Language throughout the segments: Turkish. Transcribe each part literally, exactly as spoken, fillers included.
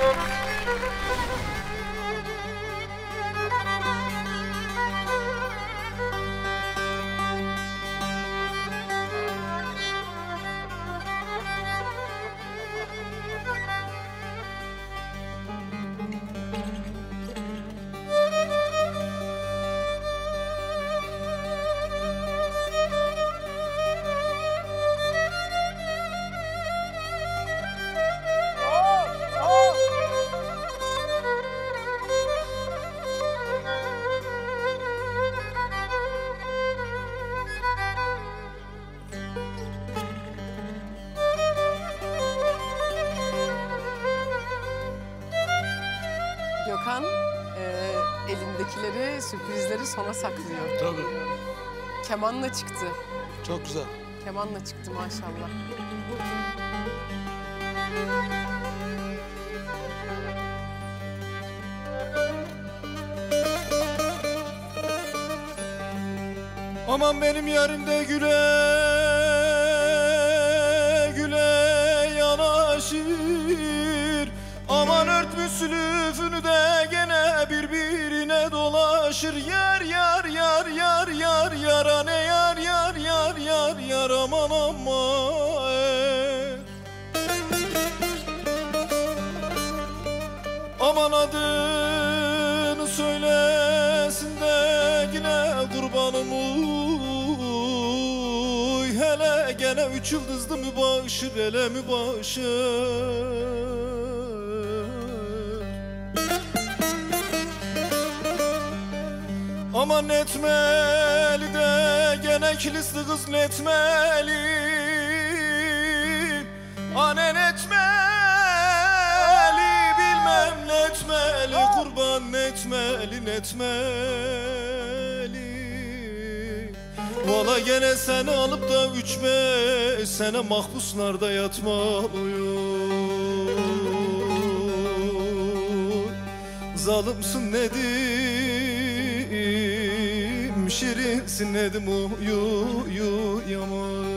Gökhan e, elindekileri, sürprizleri sona saklıyor. Tabii. Kemanla çıktı. Çok güzel. Kemanla çıktı maşallah. Aman benim yarimde güle güle yanaşır. Aman örtmüş sülüfünü de gene birbirine dolaşır. Yar yar yar yar yar yara ne yar yar yar yar yar aman aman. Aman adını söylesin de yine kurbanım uy. Hele gene üç yıldızlı mübaşir ele mübaşir. Aman netmeli de gene kilisli kız netmeli. Anen etmeli bilmem netmeli. Kurban netmeli netmeli. Valla gene seni alıp da üç beş sene mahpuslarda yatmalıyım. Zalımsın Nedim, şirinsin Nedim uyu uyu yaman.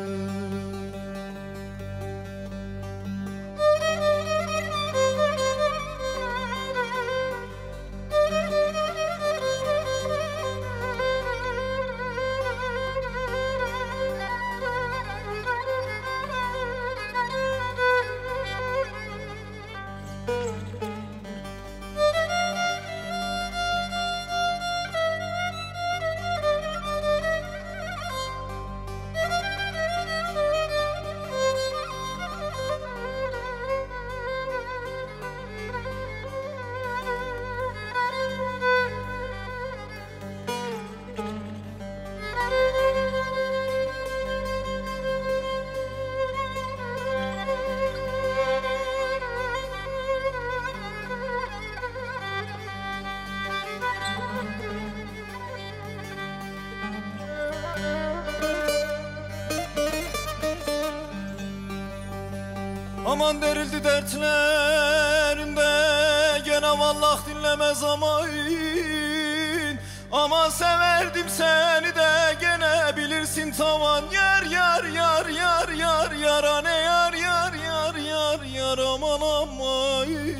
Aman derildi dertlerinde gene vallah dinlemez amayın. Aman severdim seni de gene bilirsin tavan. Yar yar yar yar yar yara ne yar yar yar yar yar aman amayın.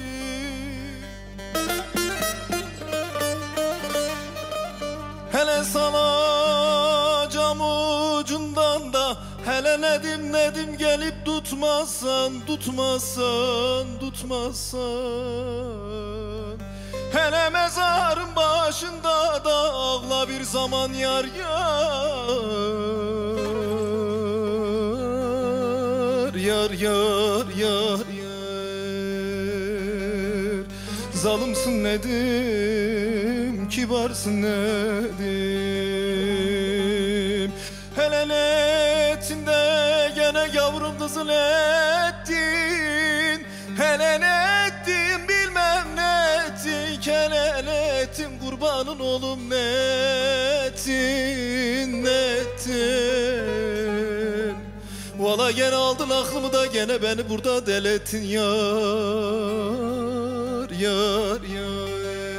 Hele salacağım ucundan da hele Nedim Nedim gelip tutmazsan, tutmazsan, tutmazsan. Hele mezarın başında da ağla bir zaman yar yar. Yar yar yar yar. Zalımsın Nedim, kibarsın Nedim. Hele netinde gene yavrum kızıl ettin. Hele ne ettin bilmem ne ettin. Hele ne ettin kurbanın oğlum ne ettin, ne ettin. Valla gene aldın aklımı da gene beni burada delettin yar, yar, yar.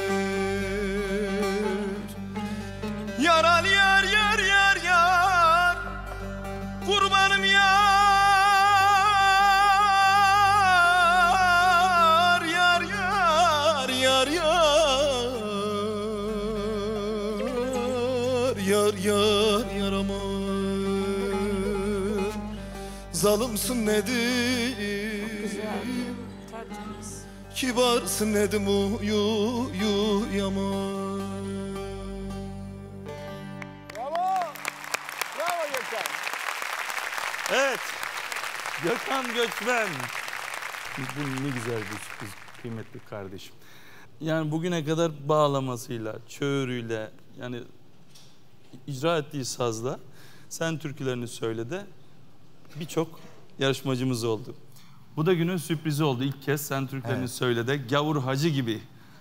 Yar al yar yar yar yar. Kurbanım yar, yar, yar yar yar yar yar aman zalımsın nedir kibarsın nedim uyu uyu yaman. Bravo! Bravo Gökhan! Evet, Gökhan Göçmen. Bu ne güzel bir sürpriz kıymetli kardeşim. Yani bugüne kadar bağlamasıyla, çığırıyla, yani icra ettiği sazla sen türkülerini söyle de birçok yarışmacımız oldu. Bu da günün sürprizi oldu. İlk kez sen türkülerini evet. söyle de Gavur Hacı gibi.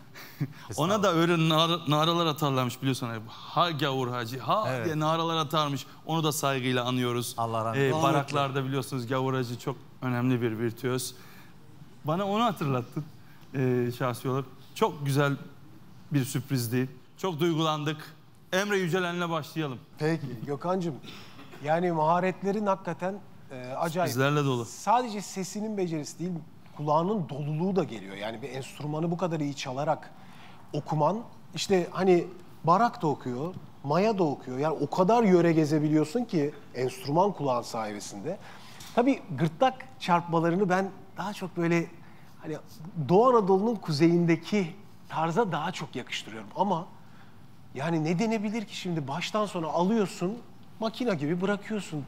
Ona da öyle nar naralar atarlarmış biliyorsun. Ha Gavur Hacı, ha evet. diye naralar atarmış. Onu da saygıyla anıyoruz. Allah rahmet eylesin. Ee, baraklarda biliyorsunuz Gavur Hacı çok önemli bir virtüöz. Bana onu hatırlattın ee, şahsi olarak. Çok güzel bir sürprizdi. Çok duygulandık. Emre Yücelen'le başlayalım. Peki Gökhan'cığım. Yani maharetlerin hakikaten e, acayip. Bizlerle dolu. Sadece sesinin becerisi değil, kulağının doluluğu da geliyor. Yani bir enstrümanı bu kadar iyi çalarak okuman, işte hani barak da okuyor, maya da okuyor. Yani o kadar yöre gezebiliyorsun ki enstrüman kulağın sayesinde. Tabii gırtlak çarpmalarını ben daha çok böyle hani Doğu Anadolu'nun kuzeyindeki tarza daha çok yakıştırıyorum. Ama yani ne denebilir ki şimdi baştan sona alıyorsun, makina gibi bırakıyorsun.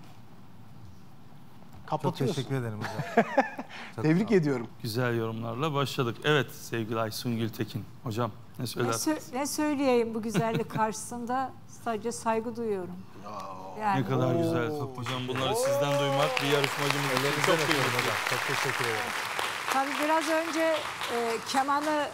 Kapatıyorsun. Çok teşekkür ederim hocam. Tebrik ediyorum. Güzel yorumlarla başladık. Evet sevgili Aysun Gültekin. Hocam ne söyler? Ne, sö ne söyleyeyim bu güzellik karşısında? Sadece saygı duyuyorum. Yani, ne kadar oo. güzel. Hocam bunları oo. sizden duymak bir yarışmacımız için çok kıymetli. Hocam. Çok teşekkür ederim. Tabii biraz önce e, kemanı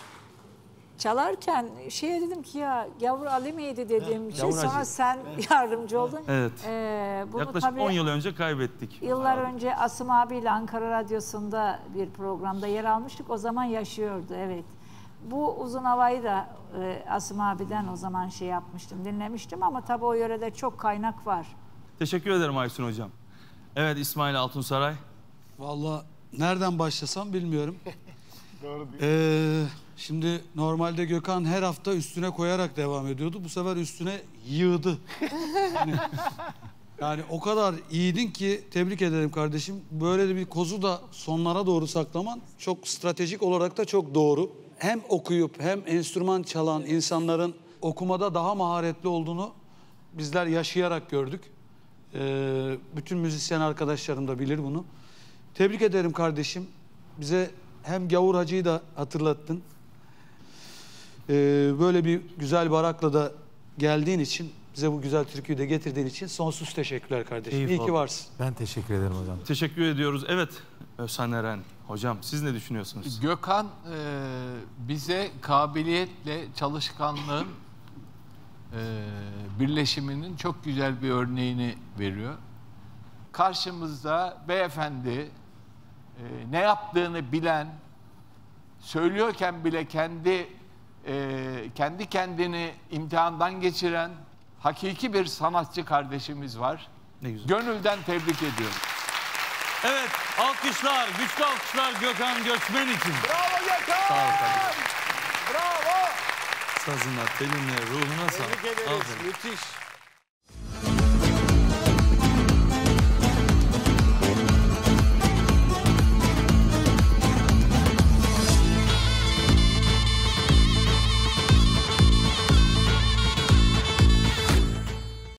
çalarken şey dedim ki ya Gavur Ali miydi dediğim için evet, sonra sen evet. yardımcı oldun. Evet. Ee, bunu yaklaşık on yıl önce kaybettik. Yıllar abi. önce Asım abiyle Ankara Radyosu'nda bir programda yer almıştık. O zaman yaşıyordu evet. Bu uzun havayı da e, Asım abiden o zaman şey yapmıştım, dinlemiştim ama tabii o yörede çok kaynak var. Teşekkür ederim Aysun hocam. Evet İsmail Altunsaray. Vallahi nereden başlasam bilmiyorum. Doğru ee, şimdi normalde Gökhan her hafta üstüne koyarak devam ediyordu. Bu sefer üstüne yığdı. yani, yani o kadar iyiydin ki tebrik ederim kardeşim. Böyle de bir kozu da sonlara doğru saklaman çok stratejik olarak da çok doğru. Hem okuyup hem enstrüman çalan insanların okumada daha maharetli olduğunu bizler yaşayarak gördük. Ee, bütün müzisyen arkadaşlarım da bilir bunu. Tebrik ederim kardeşim. Bize hem Gavur Hacı'yı da hatırlattın. Ee, böyle bir güzel barakla da geldiğin için, bize bu güzel türküyü de getirdiğin için sonsuz teşekkürler kardeşim. İyi, İyi ki varsın. Ben teşekkür ederim hocam. Teşekkür ediyoruz. Evet, Özhan Eren. Hocam siz ne düşünüyorsunuz? Gökhan e, bize kabiliyetle çalışkanlığın e, birleşiminin çok güzel bir örneğini veriyor. Karşımızda beyefendi e, ne yaptığını bilen, söylüyorken bile kendi e, kendi kendini imtihandan geçiren hakiki bir sanatçı kardeşimiz var. Ne güzel. Gönülden tebrik ediyorum. Evet, alkışlar, güçlü alkışlar Gökhan Göçmen için. Bravo Gökhan! Sağ ol kardeşim. Bravo! Sazına, teline, ruhuna sağlık. Tebrik ederiz, müthiş.